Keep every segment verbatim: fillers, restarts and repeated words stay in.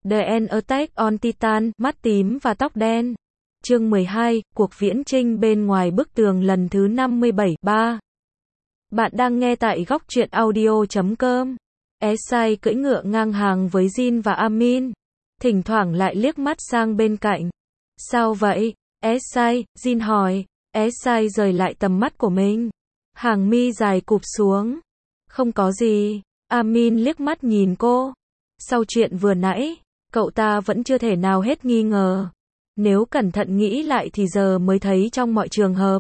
The Attack on Titan, mắt tím và tóc đen. Chương mười hai, cuộc viễn chinh bên ngoài bức tường lần thứ năm mươi bảy, ba. Bạn đang nghe tại góc truyện audio chấm com. Esai cưỡi ngựa ngang hàng với Jin và Amin. Thỉnh thoảng lại liếc mắt sang bên cạnh. Sao vậy? Esai, Jin hỏi. Esai rời lại tầm mắt của mình. Hàng mi dài cụp xuống. Không có gì. Amin liếc mắt nhìn cô. Sau chuyện vừa nãy, cậu ta vẫn chưa thể nào hết nghi ngờ. Nếu cẩn thận nghĩ lại thì giờ mới thấy trong mọi trường hợp,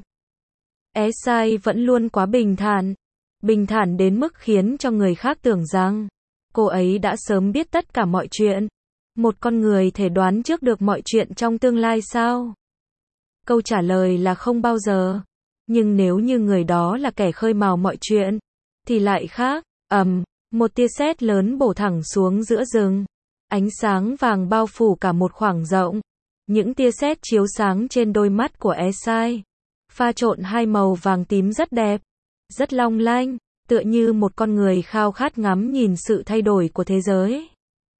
Esai vẫn luôn quá bình thản. Bình thản đến mức khiến cho người khác tưởng rằng cô ấy đã sớm biết tất cả mọi chuyện. Một con người thể đoán trước được mọi chuyện trong tương lai sao? Câu trả lời là không bao giờ. Nhưng nếu như người đó là kẻ khơi mào mọi chuyện, thì lại khác. Ầm, một tia sét lớn bổ thẳng xuống giữa rừng. Ánh sáng vàng bao phủ cả một khoảng rộng. Những tia sét chiếu sáng trên đôi mắt của Esai, pha trộn hai màu vàng tím rất đẹp, rất long lanh, tựa như một con người khao khát ngắm nhìn sự thay đổi của thế giới.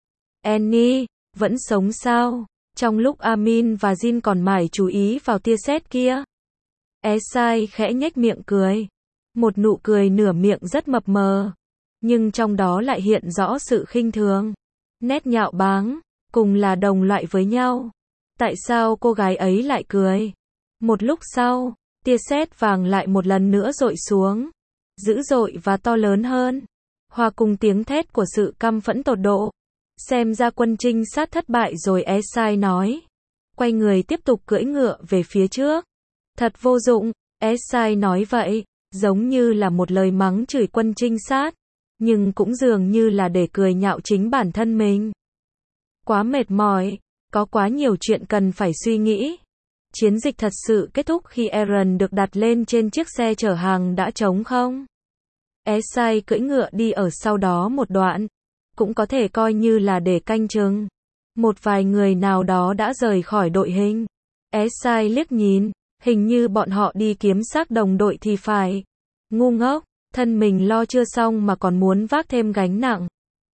Annie, vẫn sống sao? Trong lúc Amin và Jin còn mải chú ý vào tia sét kia, Esai khẽ nhếch miệng cười. Một nụ cười nửa miệng rất mập mờ, nhưng trong đó lại hiện rõ sự khinh thường, nét nhạo báng, cùng là đồng loại với nhau. Tại sao cô gái ấy lại cười? Một lúc sau, tia sét vàng lại một lần nữa dội xuống, dữ dội và to lớn hơn, hòa cùng tiếng thét của sự căm phẫn tột độ. Xem ra quân trinh sát thất bại rồi, Esai nói. Quay người tiếp tục cưỡi ngựa về phía trước. Thật vô dụng, Esai nói vậy, giống như là một lời mắng chửi quân trinh sát, nhưng cũng dường như là để cười nhạo chính bản thân mình. Quá mệt mỏi. Có quá nhiều chuyện cần phải suy nghĩ. Chiến dịch thật sự kết thúc khi Eren được đặt lên trên chiếc xe chở hàng đã trống không? Esai cưỡi ngựa đi ở sau đó một đoạn. Cũng có thể coi như là để canh chừng. Một vài người nào đó đã rời khỏi đội hình. Esai liếc nhìn, hình như bọn họ đi kiếm xác đồng đội thì phải. Ngu ngốc, thân mình lo chưa xong mà còn muốn vác thêm gánh nặng.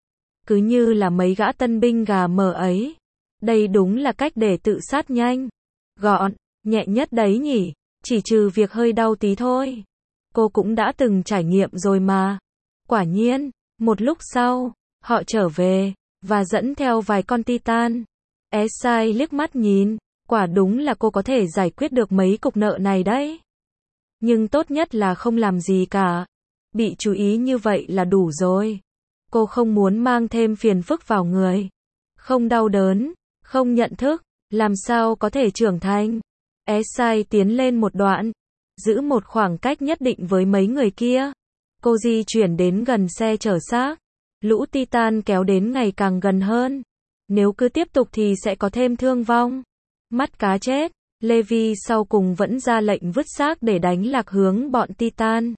Cứ như là mấy gã tân binh gà mờ ấy. Đây đúng là cách để tự sát nhanh, gọn, nhẹ nhất đấy nhỉ, chỉ trừ việc hơi đau tí thôi. Cô cũng đã từng trải nghiệm rồi mà. Quả nhiên, một lúc sau, họ trở về, và dẫn theo vài con Titan. Esai liếc mắt nhìn, quả đúng là cô có thể giải quyết được mấy cục nợ này đấy. Nhưng tốt nhất là không làm gì cả. Bị chú ý như vậy là đủ rồi. Cô không muốn mang thêm phiền phức vào người. Không đau đớn. Không nhận thức, làm sao có thể trưởng thành? Esai tiến lên một đoạn, giữ một khoảng cách nhất định với mấy người kia. Cô di chuyển đến gần xe chở xác. Lũ Titan kéo đến ngày càng gần hơn. Nếu cứ tiếp tục thì sẽ có thêm thương vong. Mắt cá chết, Levi sau cùng vẫn ra lệnh vứt xác để đánh lạc hướng bọn Titan.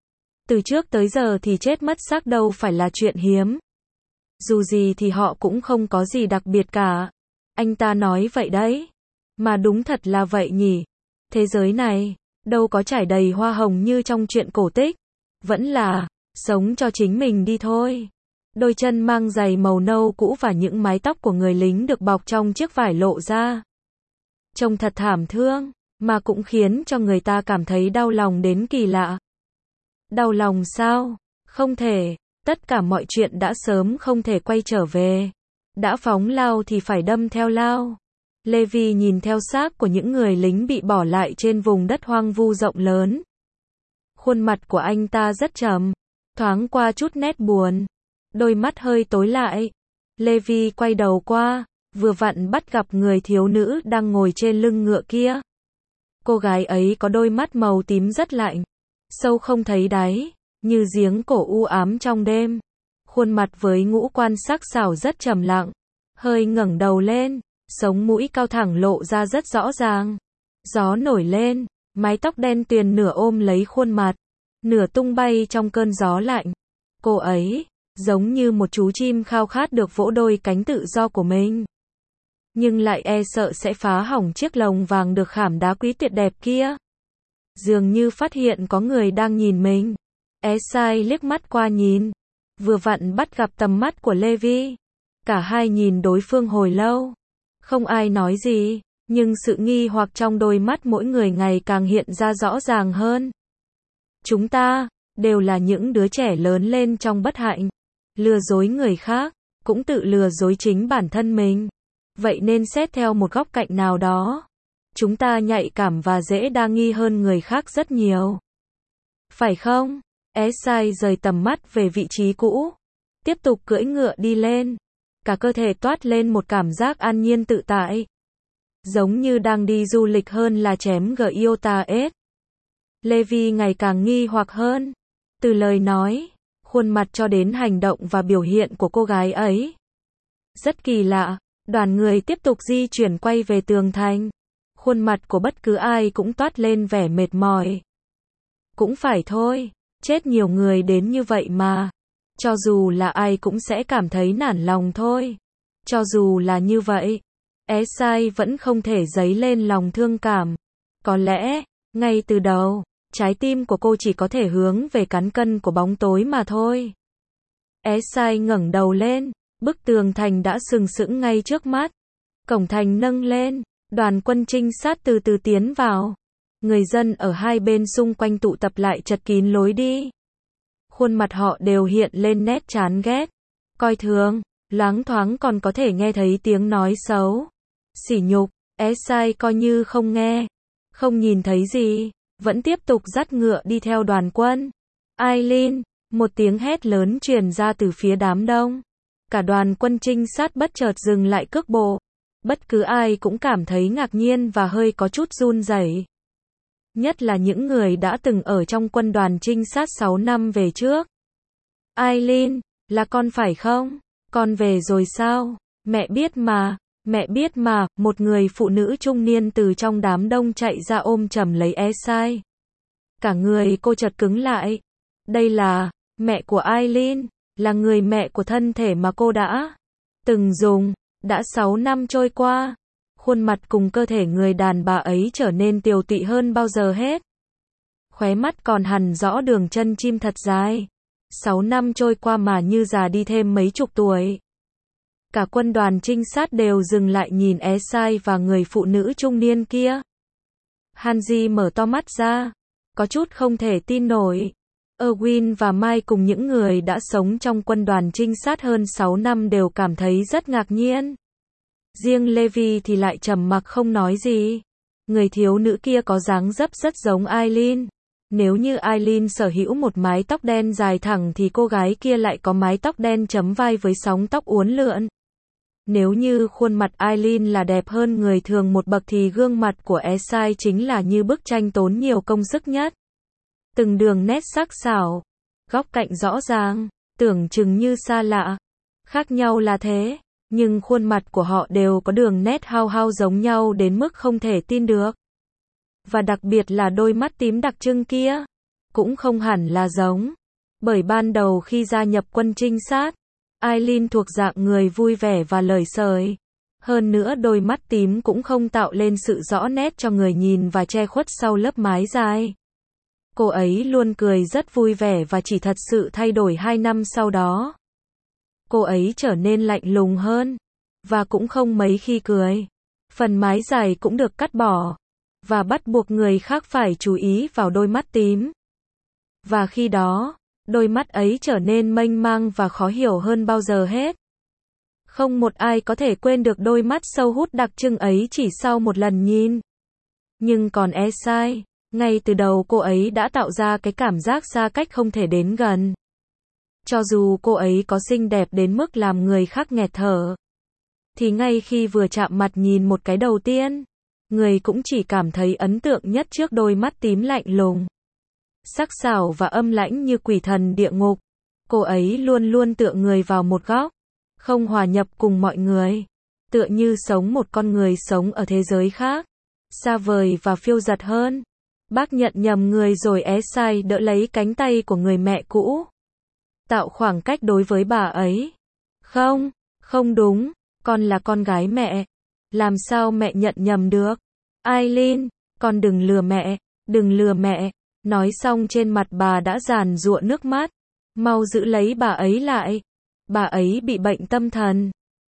Từ trước tới giờ thì chết mất xác đâu phải là chuyện hiếm. Dù gì thì họ cũng không có gì đặc biệt cả. Anh ta nói vậy đấy. Mà đúng thật là vậy nhỉ. Thế giới này, đâu có trải đầy hoa hồng như trong truyện cổ tích. Vẫn là, sống cho chính mình đi thôi. Đôi chân mang giày màu nâu cũ và những mái tóc của người lính được bọc trong chiếc vải lộ ra. Trông thật thảm thương, mà cũng khiến cho người ta cảm thấy đau lòng đến kỳ lạ. Đau lòng sao? Không thể. Tất cả mọi chuyện đã sớm không thể quay trở về. Đã phóng lao thì phải đâm theo lao. Levi nhìn theo xác của những người lính bị bỏ lại trên vùng đất hoang vu rộng lớn. Khuôn mặt của anh ta rất trầm, thoáng qua chút nét buồn. Đôi mắt hơi tối lại. Levi quay đầu qua, vừa vặn bắt gặp người thiếu nữ đang ngồi trên lưng ngựa kia. Cô gái ấy có đôi mắt màu tím rất lạnh, sâu không thấy đáy, như giếng cổ u ám trong đêm. Khuôn mặt với ngũ quan sắc sảo rất trầm lặng, hơi ngẩng đầu lên, sống mũi cao thẳng lộ ra rất rõ ràng. Gió nổi lên, mái tóc đen tuyền nửa ôm lấy khuôn mặt, nửa tung bay trong cơn gió lạnh. Cô ấy, giống như một chú chim khao khát được vỗ đôi cánh tự do của mình. Nhưng lại e sợ sẽ phá hỏng chiếc lồng vàng được khảm đá quý tuyệt đẹp kia. Dường như phát hiện có người đang nhìn mình. Esai liếc mắt qua nhìn. Vừa vặn bắt gặp tầm mắt của Levi. Cả hai nhìn đối phương hồi lâu. Không ai nói gì, nhưng sự nghi hoặc trong đôi mắt mỗi người ngày càng hiện ra rõ ràng hơn. Chúng ta, đều là những đứa trẻ lớn lên trong bất hạnh. Lừa dối người khác, cũng tự lừa dối chính bản thân mình. Vậy nên xét theo một góc cạnh nào đó, chúng ta nhạy cảm và dễ đa nghi hơn người khác rất nhiều. Phải không? Esai rời tầm mắt về vị trí cũ. Tiếp tục cưỡi ngựa đi lên. Cả cơ thể toát lên một cảm giác an nhiên tự tại. Giống như đang đi du lịch hơn là chém Giota S. Levi ngày càng nghi hoặc hơn. Từ lời nói, khuôn mặt cho đến hành động và biểu hiện của cô gái ấy. Rất kỳ lạ, đoàn người tiếp tục di chuyển quay về tường thành. Khuôn mặt của bất cứ ai cũng toát lên vẻ mệt mỏi. Cũng phải thôi, chết nhiều người đến như vậy mà. Cho dù là ai cũng sẽ cảm thấy nản lòng thôi. Cho dù là như vậy, Esai vẫn không thể dấy lên lòng thương cảm. Có lẽ, ngay từ đầu, trái tim của cô chỉ có thể hướng về cán cân của bóng tối mà thôi. Esai ngẩng đầu lên, bức tường thành đã sừng sững ngay trước mắt. Cổng thành nâng lên, đoàn quân trinh sát từ từ tiến vào. Người dân ở hai bên xung quanh tụ tập lại chật kín lối đi. Khuôn mặt họ đều hiện lên nét chán ghét, coi thường, loáng thoáng còn có thể nghe thấy tiếng nói xấu. Sỉ nhục, Esai coi như không nghe, không nhìn thấy gì, vẫn tiếp tục dắt ngựa đi theo đoàn quân. Eileen, một tiếng hét lớn truyền ra từ phía đám đông. Cả đoàn quân trinh sát bất chợt dừng lại cước bộ. Bất cứ ai cũng cảm thấy ngạc nhiên và hơi có chút run rẩy. Nhất là những người đã từng ở trong quân đoàn trinh sát sáu năm về trước. Eileen, là con phải không? Con về rồi sao? Mẹ biết mà, mẹ biết mà, một người phụ nữ trung niên từ trong đám đông chạy ra ôm chầm lấy Esai. Cả người cô chợt cứng lại. Đây là, mẹ của Eileen, là người mẹ của thân thể mà cô đã từng dùng. Đã sáu năm trôi qua. Khuôn mặt cùng cơ thể người đàn bà ấy trở nên tiều tụy hơn bao giờ hết. Khóe mắt còn hằn rõ đường chân chim thật dài. Sáu năm trôi qua mà như già đi thêm mấy chục tuổi. Cả quân đoàn trinh sát đều dừng lại nhìn Esai và người phụ nữ trung niên kia. Hanji mở to mắt ra, có chút không thể tin nổi. Erwin và Mai cùng những người đã sống trong quân đoàn trinh sát hơn sáu năm đều cảm thấy rất ngạc nhiên. Riêng Levi thì lại trầm mặc không nói gì. Người thiếu nữ kia có dáng dấp rất giống Eileen. Nếu như Eileen sở hữu một mái tóc đen dài thẳng thì cô gái kia lại có mái tóc đen chấm vai với sóng tóc uốn lượn. Nếu như khuôn mặt Eileen là đẹp hơn người thường một bậc thì gương mặt của Esai chính là như bức tranh tốn nhiều công sức nhất. Từng đường nét sắc sảo, góc cạnh rõ ràng, tưởng chừng như xa lạ. Khác nhau là thế, nhưng khuôn mặt của họ đều có đường nét hao hao giống nhau đến mức không thể tin được. Và đặc biệt là đôi mắt tím đặc trưng kia, cũng không hẳn là giống. Bởi ban đầu khi gia nhập quân trinh sát, Eileen thuộc dạng người vui vẻ và lời sời. Hơn nữa đôi mắt tím cũng không tạo lên sự rõ nét cho người nhìn và che khuất sau lớp mái dài. Cô ấy luôn cười rất vui vẻ và chỉ thật sự thay đổi hai năm sau đó. Cô ấy trở nên lạnh lùng hơn, và cũng không mấy khi cười. Phần mái dài cũng được cắt bỏ, và bắt buộc người khác phải chú ý vào đôi mắt tím. Và khi đó, đôi mắt ấy trở nên mênh mang và khó hiểu hơn bao giờ hết. Không một ai có thể quên được đôi mắt sâu hút đặc trưng ấy chỉ sau một lần nhìn. Nhưng còn Esai, ngay từ đầu cô ấy đã tạo ra cái cảm giác xa cách không thể đến gần. Cho dù cô ấy có xinh đẹp đến mức làm người khác nghẹt thở, thì ngay khi vừa chạm mặt nhìn một cái đầu tiên, người cũng chỉ cảm thấy ấn tượng nhất trước đôi mắt tím lạnh lùng, sắc sảo và âm lãnh như quỷ thần địa ngục. Cô ấy luôn luôn tựa người vào một góc, không hòa nhập cùng mọi người, tựa như sống một con người sống ở thế giới khác, xa vời và phiêu dật hơn. Bác nhận nhầm người rồi. Esai đỡ lấy cánh tay của người mẹ cũ, tạo khoảng cách đối với bà ấy. Không, không đúng, con là con gái mẹ. Làm sao mẹ nhận nhầm được? Eileen, con đừng lừa mẹ, đừng lừa mẹ. Nói xong trên mặt bà đã giàn giụa nước mắt. Mau giữ lấy bà ấy lại. Bà ấy bị bệnh tâm thần.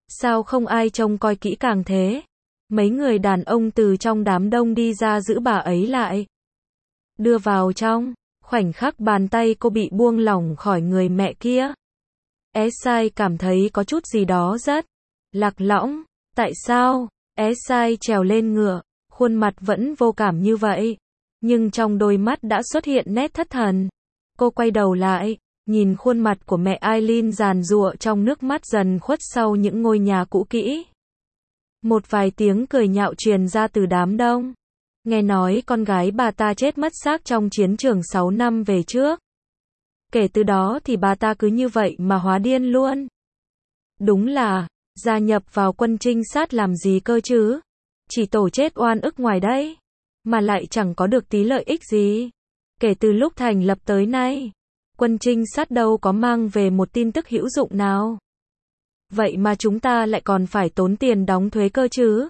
Sao không ai trông coi kỹ càng thế? Mấy người đàn ông từ trong đám đông đi ra giữ bà ấy lại. Đưa vào trong, khoảnh khắc bàn tay cô bị buông lỏng khỏi người mẹ kia. Esai cảm thấy có chút gì đó rất lạc lõng. Tại sao? Esai trèo lên ngựa, khuôn mặt vẫn vô cảm như vậy. Nhưng trong đôi mắt đã xuất hiện nét thất thần. Cô quay đầu lại, nhìn khuôn mặt của mẹ Eileen giàn giụa trong nước mắt dần khuất sau những ngôi nhà cũ kỹ. Một vài tiếng cười nhạo truyền ra từ đám đông. Nghe nói con gái bà ta chết mất xác trong chiến trường sáu năm về trước. Kể từ đó thì bà ta cứ như vậy mà hóa điên luôn. Đúng là, gia nhập vào quân trinh sát làm gì cơ chứ? Chỉ tổ chết oan ức ngoài đấy. Mà lại chẳng có được tí lợi ích gì. Kể từ lúc thành lập tới nay, quân trinh sát đâu có mang về một tin tức hữu dụng nào. Vậy mà chúng ta lại còn phải tốn tiền đóng thuế cơ chứ?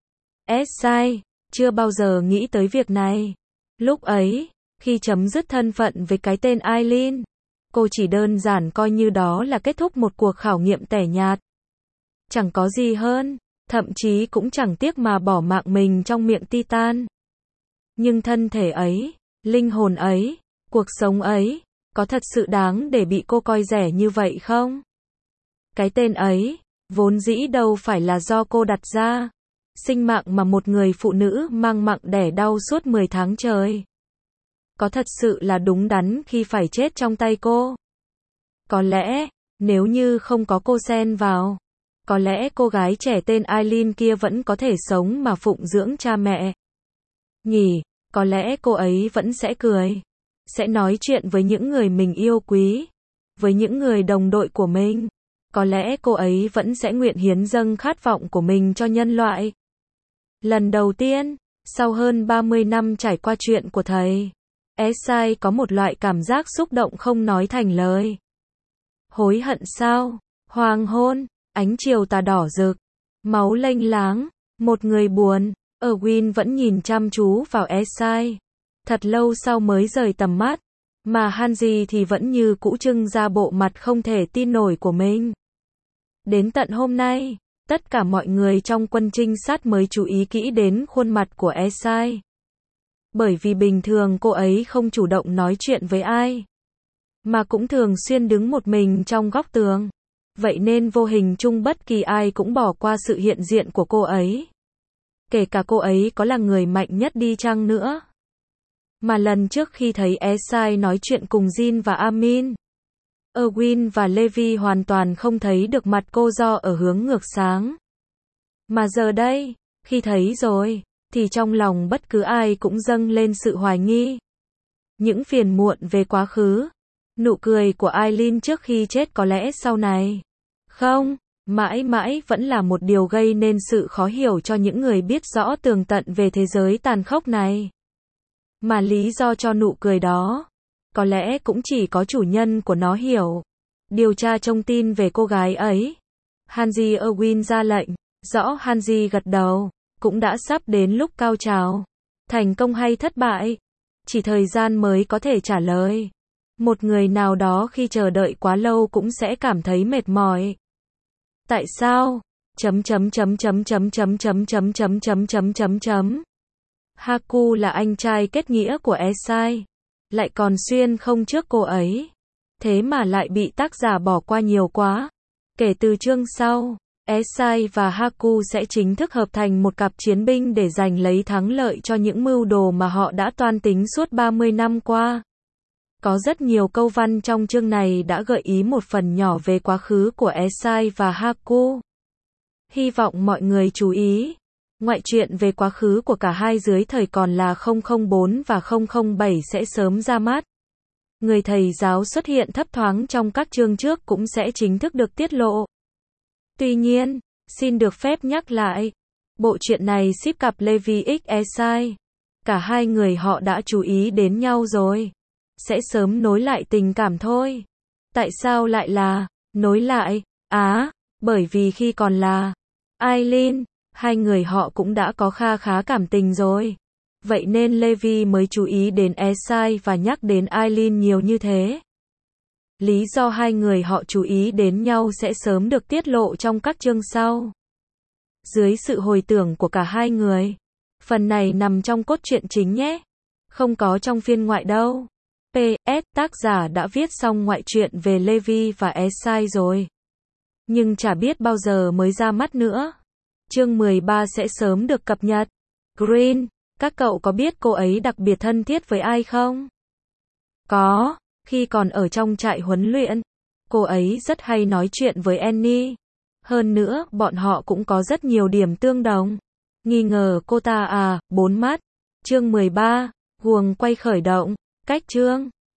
Esai chưa bao giờ nghĩ tới việc này. Lúc ấy, khi chấm dứt thân phận với cái tên Eileen, cô chỉ đơn giản coi như đó là kết thúc một cuộc khảo nghiệm tẻ nhạt. Chẳng có gì hơn, thậm chí cũng chẳng tiếc mà bỏ mạng mình trong miệng Titan. Nhưng thân thể ấy, linh hồn ấy, cuộc sống ấy, có thật sự đáng để bị cô coi rẻ như vậy không? Cái tên ấy, vốn dĩ đâu phải là do cô đặt ra. Sinh mạng mà một người phụ nữ mang nặng đẻ đau suốt mười tháng trời. Có thật sự là đúng đắn khi phải chết trong tay cô? Có lẽ, nếu như không có cô xen vào, có lẽ cô gái trẻ tên Eileen kia vẫn có thể sống mà phụng dưỡng cha mẹ. Nhỉ, có lẽ cô ấy vẫn sẽ cười. Sẽ nói chuyện với những người mình yêu quý. Với những người đồng đội của mình. Có lẽ cô ấy vẫn sẽ nguyện hiến dâng khát vọng của mình cho nhân loại. Lần đầu tiên, sau hơn ba mươi năm trải qua chuyện của thầy, Esai có một loại cảm giác xúc động không nói thành lời. Hối hận sao? Hoàng hôn, ánh chiều tà đỏ rực, máu lênh láng, một người buồn. Erwin vẫn nhìn chăm chú vào Esai. Thật lâu sau mới rời tầm mắt. Mà Hanji thì vẫn như cũ trưng ra bộ mặt không thể tin nổi của mình. Đến tận hôm nay, tất cả mọi người trong quân trinh sát mới chú ý kỹ đến khuôn mặt của Esai. Bởi vì bình thường cô ấy không chủ động nói chuyện với ai. Mà cũng thường xuyên đứng một mình trong góc tường. Vậy nên vô hình chung bất kỳ ai cũng bỏ qua sự hiện diện của cô ấy. Kể cả cô ấy có là người mạnh nhất đi chăng nữa. Mà lần trước khi thấy Esai nói chuyện cùng Jin và Amin, Erwin và Levi hoàn toàn không thấy được mặt cô do ở hướng ngược sáng. Mà giờ đây, khi thấy rồi, thì trong lòng bất cứ ai cũng dâng lên sự hoài nghi. Những phiền muộn về quá khứ, nụ cười của Eileen trước khi chết có lẽ sau này. Không, mãi mãi vẫn là một điều gây nên sự khó hiểu cho những người biết rõ tường tận về thế giới tàn khốc này. Mà lý do cho nụ cười đó, có lẽ cũng chỉ có chủ nhân của nó hiểu. Điều tra thông tin về cô gái ấy. Hanji Erwin ra lệnh. Rõ Hanji gật đầu. Cũng đã sắp đến lúc cao trào. Thành công hay thất bại? Chỉ thời gian mới có thể trả lời. Một người nào đó khi chờ đợi quá lâu cũng sẽ cảm thấy mệt mỏi. Tại sao? Chấm chấm chấm chấm chấm chấm chấm chấm chấm chấm chấm chấm chấm. Haku là anh trai kết nghĩa của Esai. Lại còn xuyên không trước cô ấy. Thế mà lại bị tác giả bỏ qua nhiều quá. Kể từ chương sau, Esai và Haku sẽ chính thức hợp thành một cặp chiến binh để giành lấy thắng lợi cho những mưu đồ mà họ đã toan tính suốt ba mươi năm qua. Có rất nhiều câu văn trong chương này đã gợi ý một phần nhỏ về quá khứ của Esai và Haku. Hy vọng mọi người chú ý. Ngoại truyện về quá khứ của cả hai dưới thời còn là không không bốn và không không bảy sẽ sớm ra mắt. Người thầy giáo xuất hiện thấp thoáng trong các chương trước cũng sẽ chính thức được tiết lộ. Tuy nhiên, xin được phép nhắc lại, bộ truyện này ship cặp Levi x Esai. Cả hai người họ đã chú ý đến nhau rồi. Sẽ sớm nối lại tình cảm thôi. Tại sao lại là nối lại? Á, bởi vì khi còn là Eileen, hai người họ cũng đã có kha khá cảm tình rồi. Vậy nên Levi mới chú ý đến Esai và nhắc đến Eileen nhiều như thế. Lý do hai người họ chú ý đến nhau sẽ sớm được tiết lộ trong các chương sau. Dưới sự hồi tưởng của cả hai người. Phần này nằm trong cốt truyện chính nhé. Không có trong phiên ngoại đâu. pê ét Tác giả đã viết xong ngoại truyện về Levi và Esai rồi. Nhưng chả biết bao giờ mới ra mắt nữa. Chương mười ba sẽ sớm được cập nhật. Green, các cậu có biết cô ấy đặc biệt thân thiết với ai không? Có, khi còn ở trong trại huấn luyện, cô ấy rất hay nói chuyện với Annie. Hơn nữa, bọn họ cũng có rất nhiều điểm tương đồng. Nghi ngờ cô ta à, bốn mắt. Chương mười ba, guồng quay khởi động. Cách chương